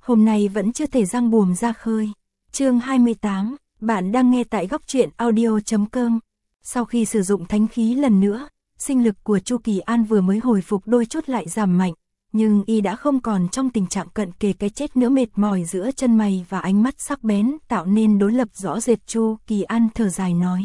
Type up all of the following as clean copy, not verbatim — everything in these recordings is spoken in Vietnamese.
hôm nay vẫn chưa thể giăng buồm ra khơi. Chương 28, bạn đang nghe tại góc truyện audio.com. Sau khi sử dụng thánh khí lần nữa, sinh lực của Chu Kỳ An vừa mới hồi phục đôi chút lại giảm mạnh, nhưng y đã không còn trong tình trạng cận kề cái chết nữa, mệt mỏi giữa chân mày và ánh mắt sắc bén tạo nên đối lập rõ rệt. Chu Kỳ An thở dài nói.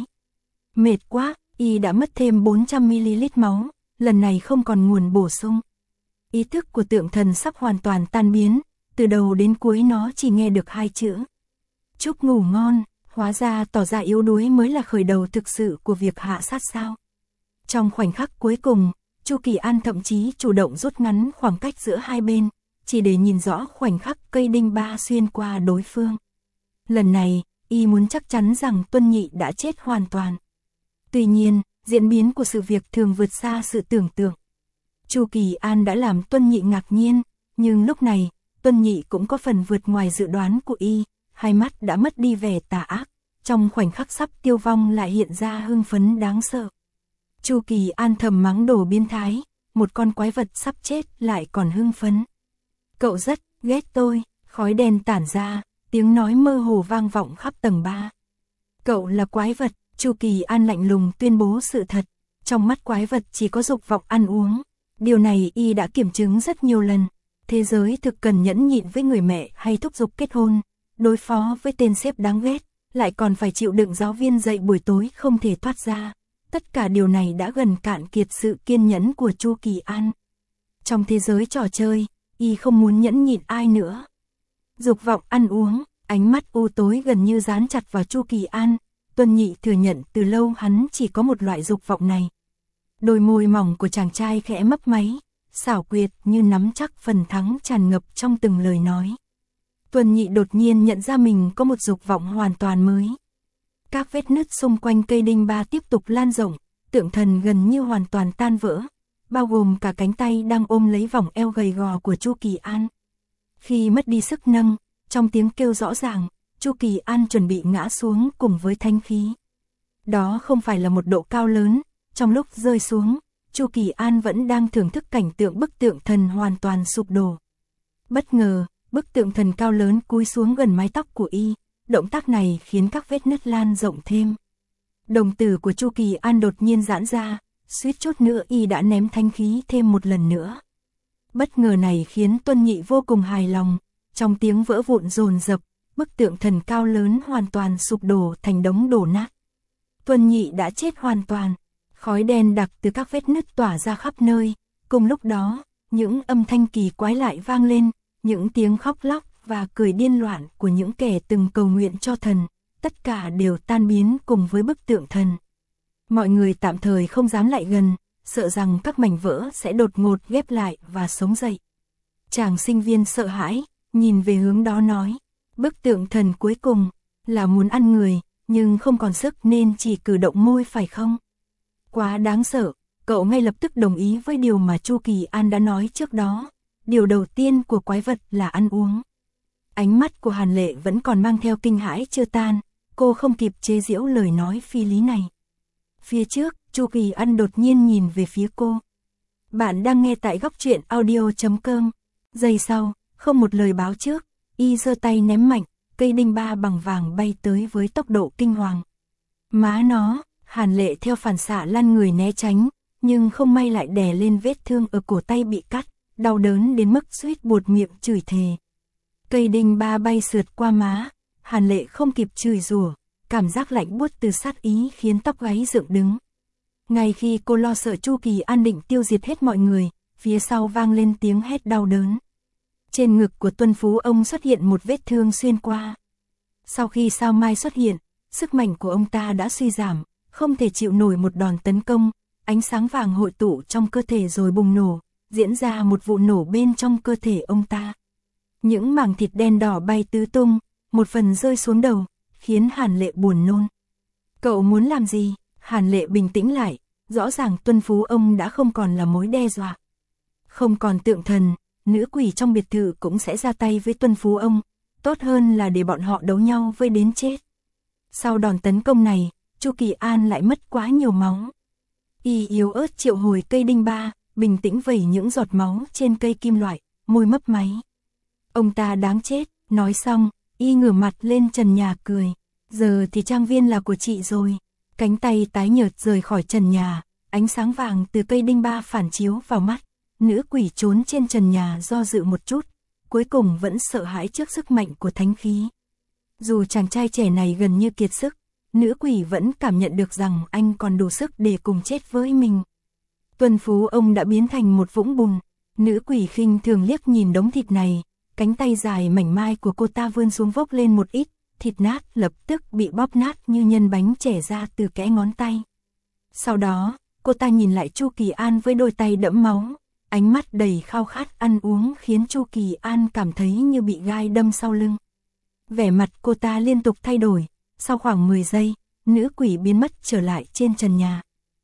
Mệt quá, y đã mất thêm 400ml máu, lần này không còn nguồn bổ sung. Ý thức của tượng thần sắp hoàn toàn tan biến, từ đầu đến cuối nó chỉ nghe được hai chữ. Chúc ngủ ngon, hóa ra tỏ ra yếu đuối mới là khởi đầu thực sự của việc hạ sát sao. Trong khoảnh khắc cuối cùng, Chu Kỳ An thậm chí chủ động rút ngắn khoảng cách giữa hai bên, chỉ để nhìn rõ khoảnh khắc cây đinh ba xuyên qua đối phương. Lần này, y muốn chắc chắn rằng Tuân Nhị đã chết hoàn toàn. Tuy nhiên, diễn biến của sự việc thường vượt xa sự tưởng tượng. Chu Kỳ An đã làm Tuân Nhị ngạc nhiên, nhưng lúc này, Tuân Nhị cũng có phần vượt ngoài dự đoán của y, hai mắt đã mất đi vẻ tà ác, trong khoảnh khắc sắp tiêu vong lại hiện ra hưng phấn đáng sợ. Chu Kỳ An thầm mắng đồ biến thái, một con quái vật sắp chết lại còn hưng phấn. Cậu rất ghét tôi, khói đen tản ra, tiếng nói mơ hồ vang vọng khắp tầng 3. Cậu là quái vật, Chu Kỳ An lạnh lùng tuyên bố sự thật, trong mắt quái vật chỉ có dục vọng ăn uống. Điều này y đã kiểm chứng rất nhiều lần. Thế giới thực cần nhẫn nhịn với người mẹ hay thúc giục kết hôn, đối phó với tên sếp đáng ghét, lại còn phải chịu đựng giáo viên dạy buổi tối không thể thoát ra. Tất cả điều này đã gần cạn kiệt sự kiên nhẫn của Chu Kỳ An. Trong thế giới trò chơi, y không muốn nhẫn nhịn ai nữa. Dục vọng ăn uống, ánh mắt u tối gần như dán chặt vào Chu Kỳ An. Tuân Nhị thừa nhận từ lâu hắn chỉ có một loại dục vọng này. Đôi môi mỏng của chàng trai khẽ mấp máy, xảo quyệt như nắm chắc phần thắng tràn ngập trong từng lời nói. Tuân Nhị đột nhiên nhận ra mình có một dục vọng hoàn toàn mới. Các vết nứt xung quanh cây đinh ba tiếp tục lan rộng, tượng thần gần như hoàn toàn tan vỡ, bao gồm cả cánh tay đang ôm lấy vòng eo gầy gò của Chu Kỳ An. Khi mất đi sức nâng, trong tiếng kêu rõ ràng, Chu Kỳ An chuẩn bị ngã xuống cùng với thánh khí. Đó không phải là một độ cao lớn, trong lúc rơi xuống, Chu Kỳ An vẫn đang thưởng thức cảnh tượng bức tượng thần hoàn toàn sụp đổ. Bất ngờ, bức tượng thần cao lớn cúi xuống gần mái tóc của y, động tác này khiến các vết nứt lan rộng thêm. Đồng tử của Chu Kỳ An đột nhiên giãn ra, suýt chút nữa y đã ném thánh khí thêm một lần nữa. Bất ngờ này khiến Tuân Nhị vô cùng hài lòng, trong tiếng vỡ vụn dồn dập, bức tượng thần cao lớn hoàn toàn sụp đổ thành đống đổ nát. Tuân Nhị đã chết hoàn toàn. Khói đen đặc từ các vết nứt tỏa ra khắp nơi, cùng lúc đó, những âm thanh kỳ quái lại vang lên, những tiếng khóc lóc và cười điên loạn của những kẻ từng cầu nguyện cho thần, tất cả đều tan biến cùng với bức tượng thần. Mọi người tạm thời không dám lại gần, sợ rằng các mảnh vỡ sẽ đột ngột ghép lại và sống dậy. Chàng sinh viên sợ hãi, nhìn về hướng đó nói, bức tượng thần cuối cùng là muốn ăn người, nhưng không còn sức nên chỉ cử động môi phải không? Quá đáng sợ, cậu ngay lập tức đồng ý với điều mà Chu Kỳ An đã nói trước đó. Điều đầu tiên của quái vật là ăn uống. Ánh mắt của Hàn Lệ vẫn còn mang theo kinh hãi chưa tan, cô không kịp chế giễu lời nói phi lý này. Phía trước, Chu Kỳ An đột nhiên nhìn về phía cô. Bạn đang nghe tại góc truyện audio.com. Giây sau, không một lời báo trước, y giơ tay ném mạnh, cây đinh ba bằng vàng bay tới với tốc độ kinh hoàng. Má nó! Hàn Lệ theo phản xạ lăn người né tránh, nhưng không may lại đè lên vết thương ở cổ tay bị cắt, đau đớn đến mức suýt buột miệng chửi thề. Cây đinh ba bay sượt qua má, Hàn Lệ không kịp chửi rủa, cảm giác lạnh buốt từ sát ý khiến tóc gáy dựng đứng. Ngay khi cô lo sợ Chu Kỳ An định tiêu diệt hết mọi người, phía sau vang lên tiếng hét đau đớn. Trên ngực của Tuân Phú ông xuất hiện một vết thương xuyên qua. Sau khi sao mai xuất hiện, sức mạnh của ông ta đã suy giảm, không thể chịu nổi một đòn tấn công, ánh sáng vàng hội tụ trong cơ thể rồi bùng nổ, diễn ra một vụ nổ bên trong cơ thể ông ta. Những mảng thịt đen đỏ bay tứ tung, một phần rơi xuống đầu, khiến Hàn Lệ buồn nôn. Cậu muốn làm gì? Hàn Lệ bình tĩnh lại, rõ ràng Tuân Phú ông đã không còn là mối đe dọa. Không còn tượng thần, nữ quỷ trong biệt thự cũng sẽ ra tay với Tuân Phú ông, tốt hơn là để bọn họ đấu nhau với đến chết. Sau đòn tấn công này, Chu Kỳ An lại mất quá nhiều máu. Y yếu ớt triệu hồi cây đinh ba, bình tĩnh vẩy những giọt máu trên cây kim loại, môi mấp máy. Ông ta đáng chết, nói xong, y ngửa mặt lên trần nhà cười. Giờ thì trang viên là của chị rồi. Cánh tay tái nhợt rời khỏi trần nhà, ánh sáng vàng từ cây đinh ba phản chiếu vào mắt. Nữ quỷ trốn trên trần nhà do dự một chút, cuối cùng vẫn sợ hãi trước sức mạnh của thánh khí. Dù chàng trai trẻ này gần như kiệt sức, nữ quỷ vẫn cảm nhận được rằng anh còn đủ sức để cùng chết với mình. Tuần phú ông đã biến thành một vũng bùn. Nữ quỷ khinh thường liếc nhìn đống thịt này, cánh tay dài mảnh mai của cô ta vươn xuống vốc lên một ít, thịt nát lập tức bị bóp nát như nhân bánh chẻ ra từ kẽ ngón tay. Sau đó, cô ta nhìn lại Chu Kỳ An với đôi tay đẫm máu, ánh mắt đầy khao khát ăn uống khiến Chu Kỳ An cảm thấy như bị gai đâm sau lưng. Vẻ mặt cô ta liên tục thay đổi, sau khoảng 10 giây, nữ quỷ biến mất trở lại trên trần nhà.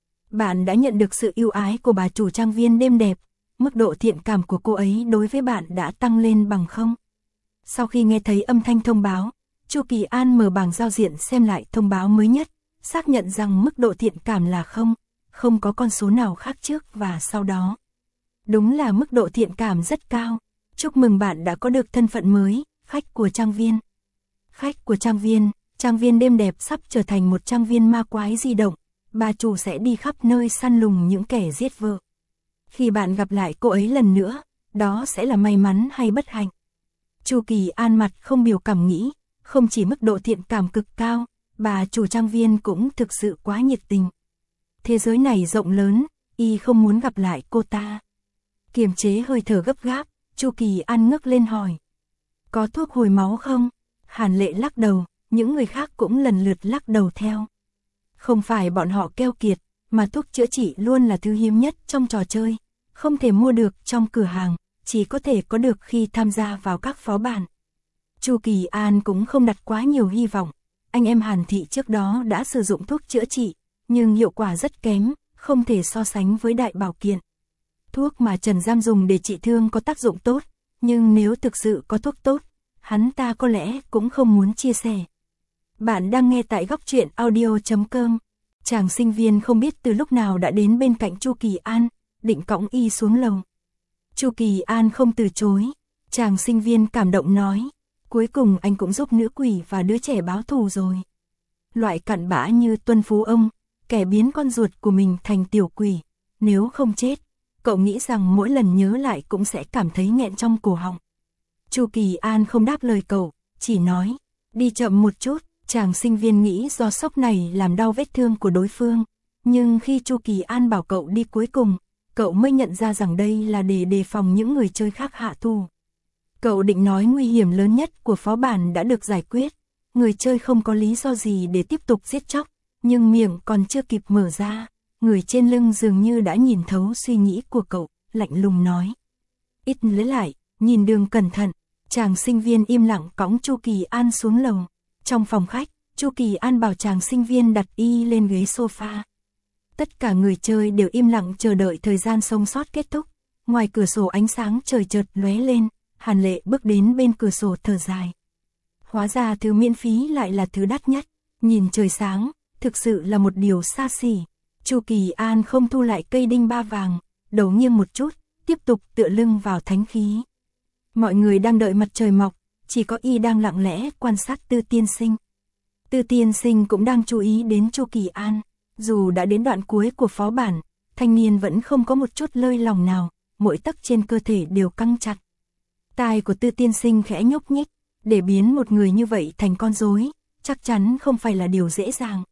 Bạn đã nhận được sự ưu ái của bà chủ trang viên đêm đẹp, mức độ thiện cảm của cô ấy đối với bạn đã tăng lên bằng không? Sau khi nghe thấy âm thanh thông báo, Chu Kỳ An mở bảng giao diện xem lại thông báo mới nhất, xác nhận rằng mức độ thiện cảm là không có con số nào khác trước và sau đó. Đúng là mức độ thiện cảm rất cao. Chúc mừng bạn đã có được thân phận mới, khách của trang viên. Khách của trang viên đêm đẹp sắp trở thành một trang viên ma quái di động, bà chủ sẽ đi khắp nơi săn lùng những kẻ giết vợ. Khi bạn gặp lại cô ấy lần nữa, đó sẽ là may mắn hay bất hạnh? Chu Kỳ An mặt không biểu cảm nghĩ, không chỉ mức độ thiện cảm cực cao, bà chủ trang viên cũng thực sự quá nhiệt tình. Thế giới này rộng lớn, y không muốn gặp lại cô ta. Kiềm chế hơi thở gấp gáp, Chu Kỳ An ngước lên hỏi. Có thuốc hồi máu không? Hàn Lệ lắc đầu, những người khác cũng lần lượt lắc đầu theo. Không phải bọn họ keo kiệt, mà thuốc chữa trị luôn là thứ hiếm nhất trong trò chơi, không thể mua được trong cửa hàng, chỉ có thể có được khi tham gia vào các phó bản. Chu Kỳ An cũng không đặt quá nhiều hy vọng, anh em Hàn Thị trước đó đã sử dụng thuốc chữa trị, nhưng hiệu quả rất kém, không thể so sánh với đại bảo kiện. Thuốc mà Trần Giam dùng để trị thương có tác dụng tốt, nhưng nếu thực sự có thuốc tốt, hắn ta có lẽ cũng không muốn chia sẻ. Bạn đang nghe tại góc truyện audio.com. Chàng sinh viên không biết từ lúc nào đã đến bên cạnh Chu Kỳ An, định cõng y xuống lầu. Chu Kỳ An không từ chối, chàng sinh viên cảm động nói, cuối cùng anh cũng giúp nữ quỷ và đứa trẻ báo thù rồi. Loại cặn bã như Tuân Phú ông, kẻ biến con ruột của mình thành tiểu quỷ, nếu không chết, cậu nghĩ rằng mỗi lần nhớ lại cũng sẽ cảm thấy nghẹn trong cổ họng. Chu Kỳ An không đáp lời cậu, chỉ nói, đi chậm một chút. Chàng sinh viên nghĩ do sốc này làm đau vết thương của đối phương, nhưng khi Chu Kỳ An bảo cậu đi cuối cùng, cậu mới nhận ra rằng đây là để đề phòng những người chơi khác hạ thủ. Cậu định nói nguy hiểm lớn nhất của phó bản đã được giải quyết, người chơi không có lý do gì để tiếp tục giết chóc, nhưng miệng còn chưa kịp mở ra, người trên lưng dường như đã nhìn thấu suy nghĩ của cậu, lạnh lùng nói. Ít lấy lại, nhìn đường cẩn thận, chàng sinh viên im lặng cõng Chu Kỳ An xuống lầu. Trong phòng khách, Chu Kỳ An bảo chàng sinh viên đặt y lên ghế sofa. Tất cả người chơi đều im lặng chờ đợi thời gian sống sót kết thúc. Ngoài cửa sổ ánh sáng trời chợt lóe lên, Hàn Lệ bước đến bên cửa sổ thở dài. Hóa ra thứ miễn phí lại là thứ đắt nhất. Nhìn trời sáng, thực sự là một điều xa xỉ. Chu Kỳ An không thu lại cây đinh ba vàng, đầu nghiêng một chút, tiếp tục tựa lưng vào thánh khí. Mọi người đang đợi mặt trời mọc. Chỉ có y đang lặng lẽ quan sát Tư Tiên Sinh. Tư Tiên Sinh cũng đang chú ý đến Chu Kỳ An. Dù đã đến đoạn cuối của phó bản, thanh niên vẫn không có một chút lơi lòng nào, mỗi tấc trên cơ thể đều căng chặt. Tai của Tư Tiên Sinh khẽ nhúc nhích, để biến một người như vậy thành con rối, chắc chắn không phải là điều dễ dàng.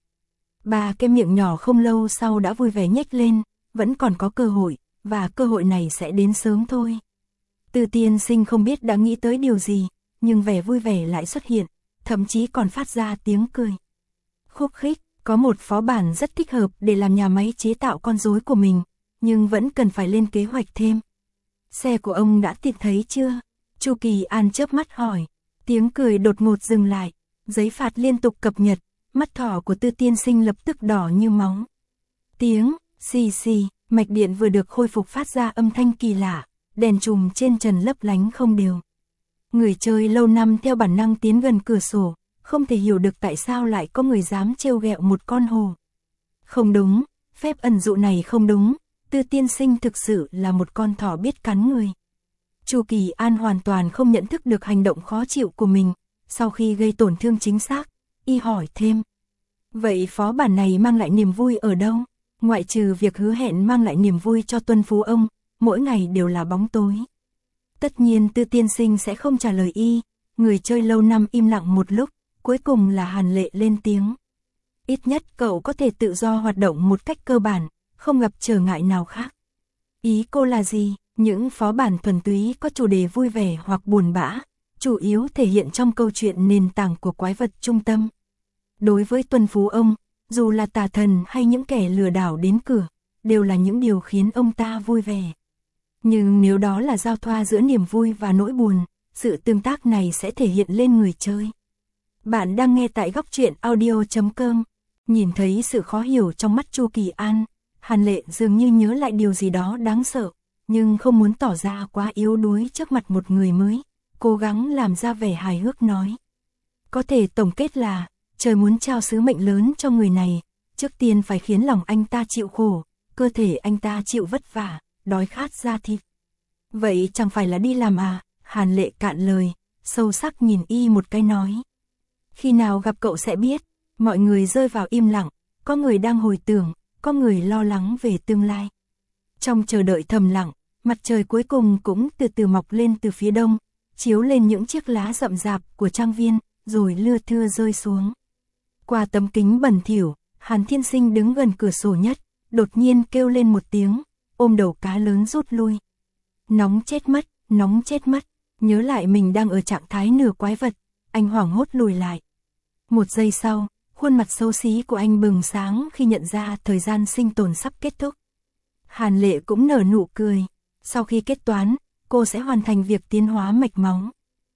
Ba cái miệng nhỏ không lâu sau đã vui vẻ nhếch lên, vẫn còn có cơ hội, và cơ hội này sẽ đến sớm thôi. Tư Tiên Sinh không biết đã nghĩ tới điều gì, nhưng vẻ vui vẻ lại xuất hiện, thậm chí còn phát ra tiếng cười. Khúc khích, có một phó bản rất thích hợp để làm nhà máy chế tạo con rối của mình, nhưng vẫn cần phải lên kế hoạch thêm. Xe của ông đã tìm thấy chưa? Chu Kỳ An chớp mắt hỏi. Tiếng cười đột ngột dừng lại, giấy phạt liên tục cập nhật, mắt thỏ của Tư Tiên Sinh lập tức đỏ như máu. Tiếng xì xì, mạch điện vừa được khôi phục phát ra âm thanh kỳ lạ, đèn chùm trên trần lấp lánh không đều. Người chơi lâu năm theo bản năng tiến gần cửa sổ, không thể hiểu được tại sao lại có người dám trêu ghẹo một con hồ. Không đúng, phép ẩn dụ này không đúng, Tư Tiên Sinh thực sự là một con thỏ biết cắn người. Chu Kỳ An hoàn toàn không nhận thức được hành động khó chịu của mình, sau khi gây tổn thương chính xác, y hỏi thêm. Vậy phó bản này mang lại niềm vui ở đâu? Ngoại trừ việc hứa hẹn mang lại niềm vui cho tuân phú ông, mỗi ngày đều là bóng tối. Tất nhiên Tư tiên sinh sẽ không trả lời y, người chơi lâu năm im lặng một lúc, cuối cùng là Hàn Lệ lên tiếng. Ít nhất cậu có thể tự do hoạt động một cách cơ bản, không gặp trở ngại nào khác. Ý cô là gì? Những phó bản thuần túy có chủ đề vui vẻ hoặc buồn bã, chủ yếu thể hiện trong câu chuyện nền tảng của quái vật trung tâm. Đối với tuân phú ông, dù là tà thần hay những kẻ lừa đảo đến cửa, đều là những điều khiến ông ta vui vẻ. Nhưng nếu đó là giao thoa giữa niềm vui và nỗi buồn, sự tương tác này sẽ thể hiện lên người chơi. Bạn đang nghe tại góc truyện audio.com. Nhìn thấy sự khó hiểu trong mắt Chu Kỳ An, Hàn Lệ dường như nhớ lại điều gì đó đáng sợ, nhưng không muốn tỏ ra quá yếu đuối trước mặt một người mới, cố gắng làm ra vẻ hài hước nói. Có thể tổng kết là, trời muốn trao sứ mệnh lớn cho người này, trước tiên phải khiến lòng anh ta chịu khổ, cơ thể anh ta chịu vất vả, đói khát ra thịt. Vậy chẳng phải là đi làm à? Hàn Lệ cạn lời, sâu sắc nhìn y một cái nói. Khi nào gặp cậu sẽ biết. Mọi người rơi vào im lặng, có người đang hồi tưởng, có người lo lắng về tương lai. Trong chờ đợi thầm lặng, mặt trời cuối cùng cũng từ từ mọc lên từ phía đông, chiếu lên những chiếc lá rậm rạp của trang viên, rồi lưa thưa rơi xuống. Qua tấm kính bẩn thỉu, Hàn Thiên Sinh đứng gần cửa sổ nhất, đột nhiên kêu lên một tiếng, ôm đầu cá lớn rút lui. Nóng chết mất, nhớ lại mình đang ở trạng thái nửa quái vật, anh hoảng hốt lùi lại. Một giây sau, khuôn mặt xấu xí của anh bừng sáng khi nhận ra thời gian sinh tồn sắp kết thúc. Hàn Lệ cũng nở nụ cười, sau khi kết toán, cô sẽ hoàn thành việc tiến hóa mạch máu.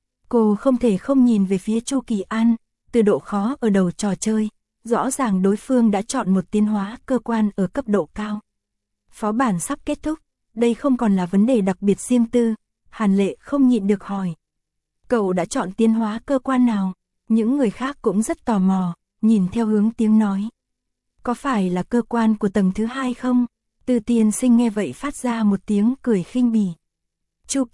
Cô không thể không nhìn về phía Chu Kỳ An, từ độ khó ở đầu trò chơi, rõ ràng đối phương đã chọn một tiến hóa cơ quan ở cấp độ cao. Phó bản sắp kết thúc, đây không còn là vấn đề đặc biệt riêng tư, Hàn Lệ không nhịn được hỏi. Cậu đã chọn tiến hóa cơ quan nào? Những người khác cũng rất tò mò, nhìn theo hướng tiếng nói. Có phải là cơ quan của tầng thứ 2 không? Tư tiên sinh nghe vậy phát ra một tiếng cười khinh bỉ. Chu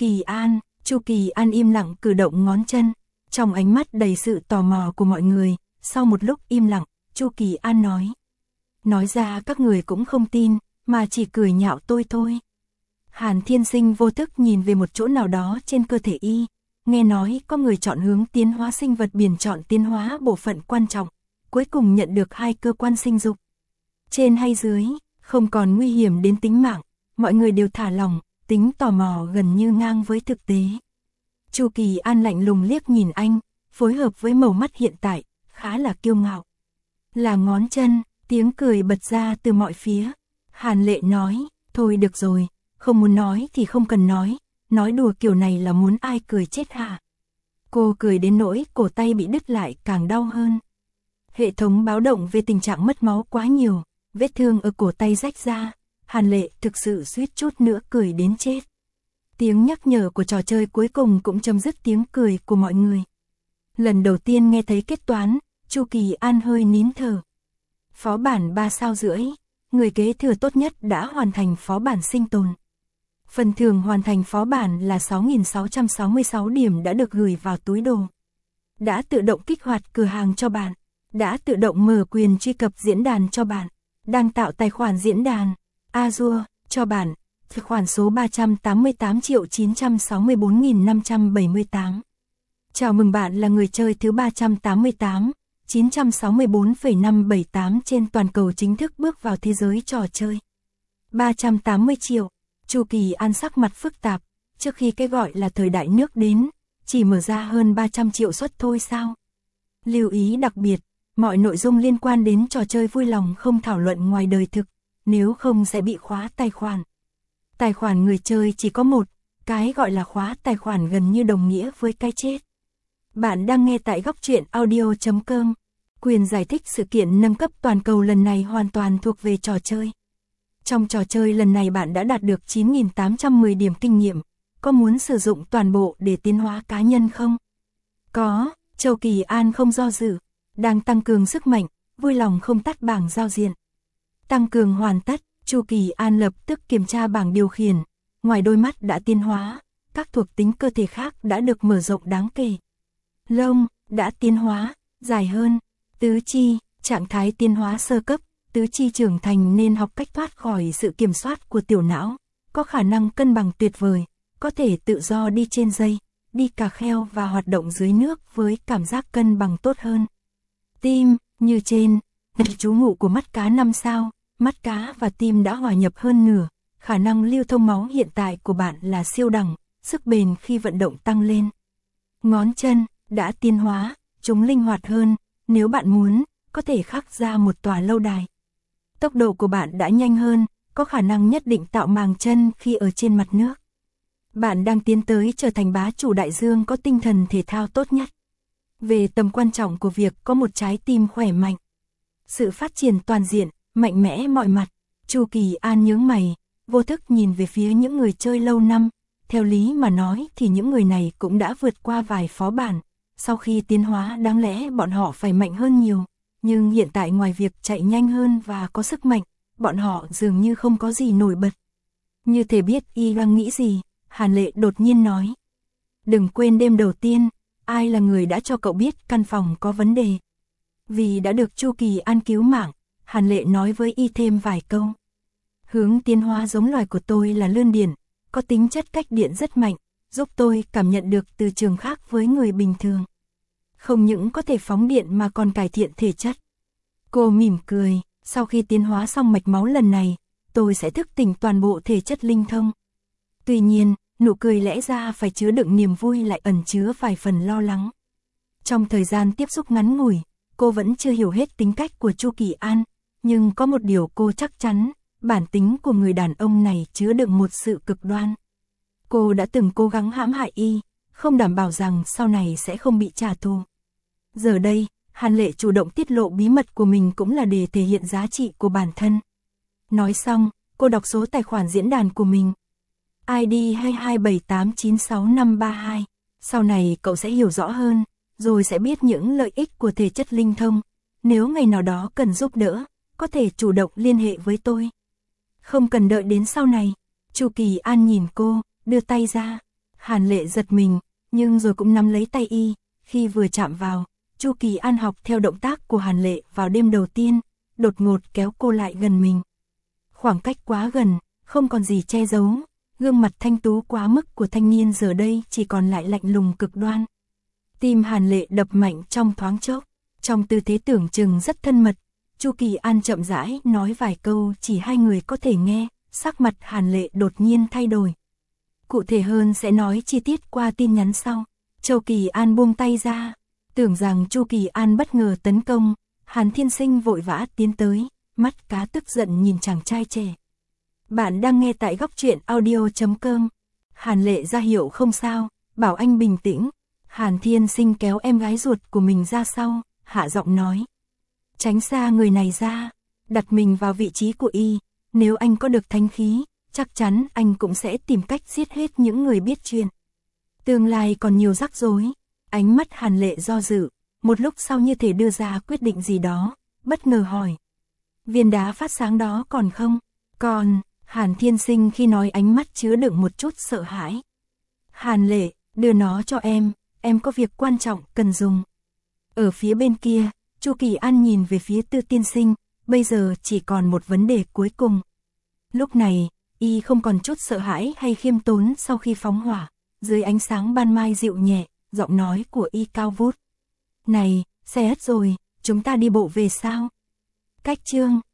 Kỳ An im lặng cử động ngón chân, trong ánh mắt đầy sự tò mò của mọi người, sau một lúc im lặng, Chu Kỳ An nói. Nói ra các người cũng không tin, mà chỉ cười nhạo tôi thôi. Hàn Thiên Sinh vô thức nhìn về một chỗ nào đó trên cơ thể y, nghe nói có người chọn hướng tiến hóa sinh vật biển chọn tiến hóa bộ phận quan trọng, cuối cùng nhận được 2 cơ quan sinh dục. Trên hay dưới, không còn nguy hiểm đến tính mạng, mọi người đều thả lòng, tính tò mò gần như ngang với thực tế. Chu Kỳ An lạnh lùng liếc nhìn anh, phối hợp với màu mắt hiện tại, khá là kiêu ngạo. Là ngón chân, tiếng cười bật ra từ mọi phía. Hàn Lệ nói, thôi được rồi, không muốn nói thì không cần nói đùa kiểu này là muốn ai cười chết hả? Cô cười đến nỗi cổ tay bị đứt lại càng đau hơn. Hệ thống báo động về tình trạng mất máu quá nhiều, vết thương ở cổ tay rách ra, Hàn Lệ thực sự suýt chút nữa cười đến chết. Tiếng nhắc nhở của trò chơi cuối cùng cũng chấm dứt tiếng cười của mọi người. Lần đầu tiên nghe thấy kết toán, Chu Kỳ An hơi nín thở. Phó bản 3 sao rưỡi, người kế thừa tốt nhất đã hoàn thành phó bản sinh tồn. Phần thưởng hoàn thành phó bản là 6.666 điểm đã được gửi vào túi đồ. Đã tự động kích hoạt cửa hàng cho bạn. Đã tự động mở quyền truy cập diễn đàn cho bạn. Đang tạo tài khoản diễn đàn Azure cho bạn. Tài khoản số 388.964.578. Chào mừng bạn là người chơi thứ 388, 964,578 trên toàn cầu chính thức bước vào thế giới trò chơi. 380 triệu. Chu Kỳ An sắc mặt phức tạp, trước khi cái gọi là thời đại nước đến, chỉ mở ra hơn 300 triệu suất thôi sao? Lưu ý đặc biệt, mọi nội dung liên quan đến trò chơi vui lòng không thảo luận ngoài đời thực, nếu không sẽ bị khóa tài khoản. Tài khoản người chơi chỉ có một, cái gọi là khóa tài khoản gần như đồng nghĩa với cái chết. Bạn đang nghe tại góc truyện audio.com. Quyền giải thích sự kiện nâng cấp toàn cầu lần này hoàn toàn thuộc về trò chơi. Trong trò chơi lần này bạn đã đạt được 9.810 điểm kinh nghiệm, có muốn sử dụng toàn bộ để tiến hóa cá nhân không? Có, Chu Kỳ An không do dự, đang tăng cường sức mạnh, vui lòng không tắt bảng giao diện. Tăng cường hoàn tất, Chu Kỳ An lập tức kiểm tra bảng điều khiển, ngoài đôi mắt đã tiến hóa, các thuộc tính cơ thể khác đã được mở rộng đáng kể. Lông đã tiến hóa, dài hơn. Tứ chi, trạng thái tiến hóa sơ cấp, tứ chi trưởng thành nên học cách thoát khỏi sự kiểm soát của tiểu não, có khả năng cân bằng tuyệt vời, có thể tự do đi trên dây, đi cà kheo và hoạt động dưới nước với cảm giác cân bằng tốt hơn. Tim, như trên, chú ngụ của mắt cá 5 sao, mắt cá và tim đã hòa nhập hơn nửa, khả năng lưu thông máu hiện tại của bạn là siêu đẳng, sức bền khi vận động tăng lên. Ngón chân, đã tiến hóa, chúng linh hoạt hơn, nếu bạn muốn, có thể khắc ra một tòa lâu đài. Tốc độ của bạn đã nhanh hơn, có khả năng nhất định tạo màng chân khi ở trên mặt nước. Bạn đang tiến tới trở thành bá chủ đại dương có tinh thần thể thao tốt nhất. Về tầm quan trọng của việc có một trái tim khỏe mạnh. Sự phát triển toàn diện, mạnh mẽ mọi mặt. Chu Kỳ An nhướng mày, vô thức nhìn về phía những người chơi lâu năm. Theo lý mà nói thì những người này cũng đã vượt qua vài phó bản. Sau khi tiến hóa đáng lẽ bọn họ phải mạnh hơn nhiều. Nhưng hiện tại ngoài việc chạy nhanh hơn và có sức mạnh, bọn họ dường như không có gì nổi bật. Như thể biết y đang nghĩ gì, Hàn Lệ đột nhiên nói. Đừng quên đêm đầu tiên, ai là người đã cho cậu biết căn phòng có vấn đề. Vì đã được Chu Kỳ An cứu mạng, Hàn Lệ nói với y thêm vài câu. Hướng tiến hóa giống loài của tôi là lươn điện, có tính chất cách điện rất mạnh, giúp tôi cảm nhận được từ trường khác với người bình thường. Không những có thể phóng điện mà còn cải thiện thể chất. Cô mỉm cười, sau khi tiến hóa xong mạch máu lần này, tôi sẽ thức tỉnh toàn bộ thể chất linh thông. Tuy nhiên, nụ cười lẽ ra phải chứa đựng niềm vui lại ẩn chứa vài phần lo lắng. Trong thời gian tiếp xúc ngắn ngủi, cô vẫn chưa hiểu hết tính cách của Chu Kỳ An, nhưng có một điều cô chắc chắn, bản tính của người đàn ông này chứa đựng một sự cực đoan. Cô đã từng cố gắng hãm hại y, không đảm bảo rằng sau này sẽ không bị trả thù. Giờ đây, Hàn Lệ chủ động tiết lộ bí mật của mình cũng là để thể hiện giá trị của bản thân. Nói xong, cô đọc số tài khoản diễn đàn của mình. ID 2278965532. Sau này cậu sẽ hiểu rõ hơn, rồi sẽ biết những lợi ích của thể chất linh thông. Nếu ngày nào đó cần giúp đỡ, có thể chủ động liên hệ với tôi. Không cần đợi đến sau này. Chu Kỳ An nhìn cô, đưa tay ra. Hàn Lệ giật mình, nhưng rồi cũng nắm lấy tay y. Khi vừa chạm vào, Chu Kỳ An học theo động tác của Hàn Lệ vào đêm đầu tiên, đột ngột kéo cô lại gần mình. Khoảng cách quá gần, không còn gì che giấu. Gương mặt thanh tú quá mức của thanh niên giờ đây chỉ còn lại lạnh lùng cực đoan. Tim Hàn Lệ đập mạnh trong thoáng chốc, trong tư thế tưởng chừng rất thân mật. Chu Kỳ An chậm rãi nói vài câu chỉ hai người có thể nghe, sắc mặt Hàn Lệ đột nhiên thay đổi. Cụ thể hơn sẽ nói chi tiết qua tin nhắn sau. Chu Kỳ An buông tay ra, tưởng rằng Chu Kỳ An bất ngờ tấn công, Hàn Thiên Sinh vội vã tiến tới, mắt cá tức giận nhìn chàng trai trẻ. Bạn đang nghe tại góc truyện audio.com. Hàn Lệ ra hiệu không sao, bảo anh bình tĩnh. Hàn Thiên Sinh kéo em gái ruột của mình ra sau, hạ giọng nói. Tránh xa người này ra, đặt mình vào vị trí của y, nếu anh có được thánh khí, chắc chắn anh cũng sẽ tìm cách giết hết những người biết chuyện. Tương lai còn nhiều rắc rối. Ánh mắt Hàn Lệ do dự, một lúc sau như thể đưa ra quyết định gì đó, bất ngờ hỏi. Viên đá phát sáng đó còn không? Còn, Hàn Thiên Sinh khi nói ánh mắt chứa đựng một chút sợ hãi. Hàn Lệ, đưa nó cho em có việc quan trọng cần dùng. Ở phía bên kia, Chu Kỳ An nhìn về phía Tư tiên sinh, bây giờ chỉ còn một vấn đề cuối cùng. Lúc này, y không còn chút sợ hãi hay khiêm tốn sau khi phóng hỏa, dưới ánh sáng ban mai dịu nhẹ, giọng nói của y cao vút. Này, xe hết rồi, chúng ta đi bộ về sao? Cách chương